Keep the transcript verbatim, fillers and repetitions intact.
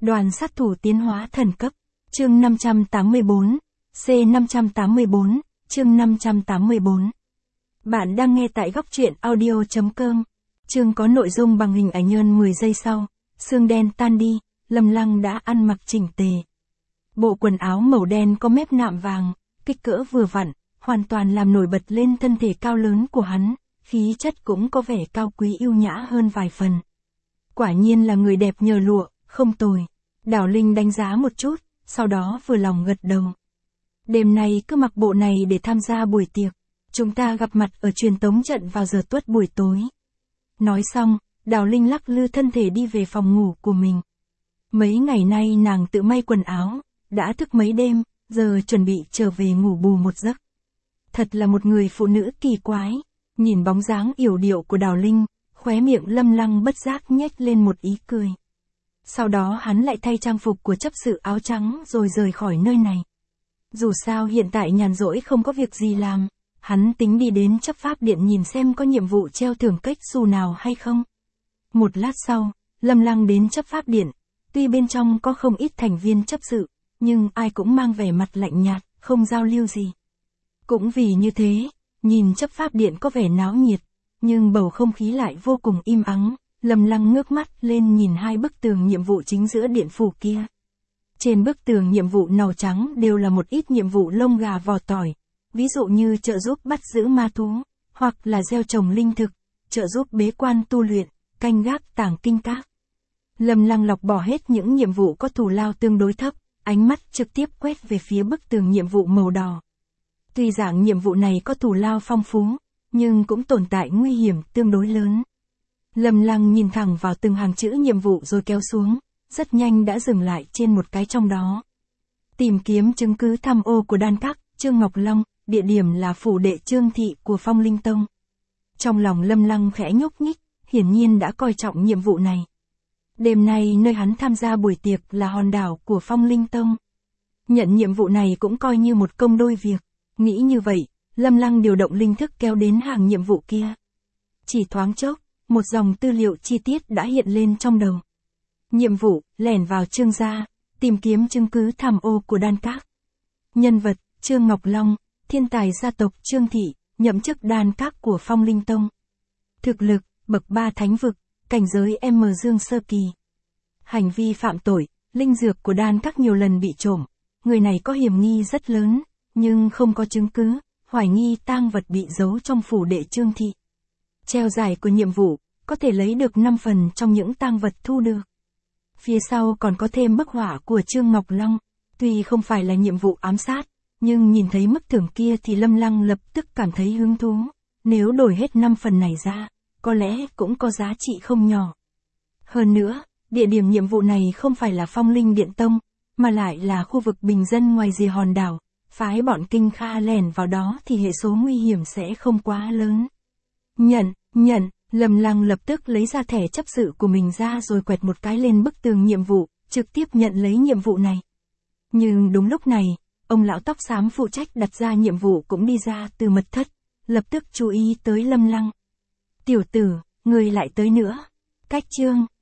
Đoàn sát thủ tiến hóa thần cấp. Chương năm trăm tám mươi tư, C năm trăm tám mươi tư, chương năm trăm tám mươi tư. Bạn đang nghe tại góc truyện audio chấm com. Chương có nội dung bằng hình ảnh nhân mười giây sau. Sương đen tan đi, Lâm Lăng đã ăn mặc chỉnh tề. Bộ quần áo màu đen có mép nạm vàng, kích cỡ vừa vặn, hoàn toàn làm nổi bật lên thân thể cao lớn của hắn, khí chất cũng có vẻ cao quý yêu nhã hơn vài phần. Quả nhiên là người đẹp nhờ lụa, không tồi. Đào Linh đánh giá một chút, sau đó vừa lòng gật đầu. Đêm nay cứ mặc bộ này để tham gia buổi tiệc. Chúng ta gặp mặt ở truyền tống trận vào giờ tuất buổi tối. Nói xong, Đào Linh lắc lư thân thể đi về phòng ngủ của mình. Mấy ngày nay nàng tự may quần áo, đã thức mấy đêm, giờ chuẩn bị trở về ngủ bù một giấc. Thật là một người phụ nữ kỳ quái. Nhìn bóng dáng yểu điệu của Đào Linh, khóe miệng Lâm Lăng bất giác nhếch lên một ý cười. Sau đó hắn lại thay trang phục của chấp sự áo trắng rồi rời khỏi nơi này. Dù sao hiện tại nhàn rỗi không có việc gì làm, hắn tính đi đến chấp pháp điện nhìn xem có nhiệm vụ treo thưởng cách xù nào hay không. Một lát sau, Lâm Lăng đến chấp pháp điện, tuy bên trong có không ít thành viên chấp sự, nhưng ai cũng mang vẻ mặt lạnh nhạt, không giao lưu gì. Cũng vì như thế, nhìn chấp pháp điện có vẻ náo nhiệt, nhưng bầu không khí lại vô cùng im ắng. Lâm Lăng ngước mắt lên nhìn hai bức tường nhiệm vụ chính giữa điện phủ kia. Trên bức tường nhiệm vụ màu trắng đều là một ít nhiệm vụ lông gà vỏ tỏi, ví dụ như trợ giúp bắt giữ ma thú, hoặc là gieo trồng linh thực, trợ giúp bế quan tu luyện, canh gác tàng kinh các. Lâm Lăng lọc bỏ hết những nhiệm vụ có thù lao tương đối thấp, ánh mắt trực tiếp quét về phía bức tường nhiệm vụ màu đỏ. Tuy rằng nhiệm vụ này có thù lao phong phú, nhưng cũng tồn tại nguy hiểm tương đối lớn. Lâm Lăng nhìn thẳng vào từng hàng chữ nhiệm vụ rồi kéo xuống, rất nhanh đã dừng lại trên một cái trong đó. Tìm kiếm chứng cứ tham ô của Đan Các, Trương Ngọc Long, địa điểm là phủ đệ Trương Thị của Phong Linh Tông. Trong lòng Lâm Lăng khẽ nhúc nhích, hiển nhiên đã coi trọng nhiệm vụ này. Đêm nay nơi hắn tham gia buổi tiệc là hòn đảo của Phong Linh Tông. Nhận nhiệm vụ này cũng coi như một công đôi việc. Nghĩ như vậy, Lâm Lăng điều động linh thức kéo đến hàng nhiệm vụ kia. Chỉ thoáng chốc, một dòng tư liệu chi tiết đã hiện lên trong đầu. Nhiệm vụ, lẻn vào Trương gia, tìm kiếm chứng cứ tham ô của Đan Các. Nhân vật, Trương Ngọc Long, thiên tài gia tộc Trương Thị, nhậm chức Đan Các của Phong Linh Tông. Thực lực, bậc ba thánh vực, cảnh giới M Dương sơ kỳ. Hành vi phạm tội, linh dược của Đan Các nhiều lần bị trộm. Người này có hiểm nghi rất lớn, nhưng không có chứng cứ, hoài nghi tang vật bị giấu trong phủ đệ Trương Thị. Treo giải của nhiệm vụ, có thể lấy được năm phần trong những tang vật thu được. Phía sau còn có thêm bức họa của Trương Ngọc Long, tuy không phải là nhiệm vụ ám sát, nhưng nhìn thấy mức thưởng kia thì Lâm Lăng lập tức cảm thấy hứng thú. Nếu đổi hết năm phần này ra, có lẽ cũng có giá trị không nhỏ. Hơn nữa, địa điểm nhiệm vụ này không phải là Phong Linh Điện Tông, mà lại là khu vực bình dân ngoài rìa hòn đảo. Phái bọn Kinh Kha lẻn vào đó thì hệ số nguy hiểm sẽ không quá lớn. Nhận, nhận, Lâm Lăng lập tức lấy ra thẻ chấp sự của mình ra rồi quẹt một cái lên bức tường nhiệm vụ, trực tiếp nhận lấy nhiệm vụ này. Nhưng đúng lúc này, ông lão tóc xám phụ trách đặt ra nhiệm vụ cũng đi ra từ mật thất, lập tức chú ý tới Lâm Lăng. Tiểu tử, người lại tới nữa. Cách chương,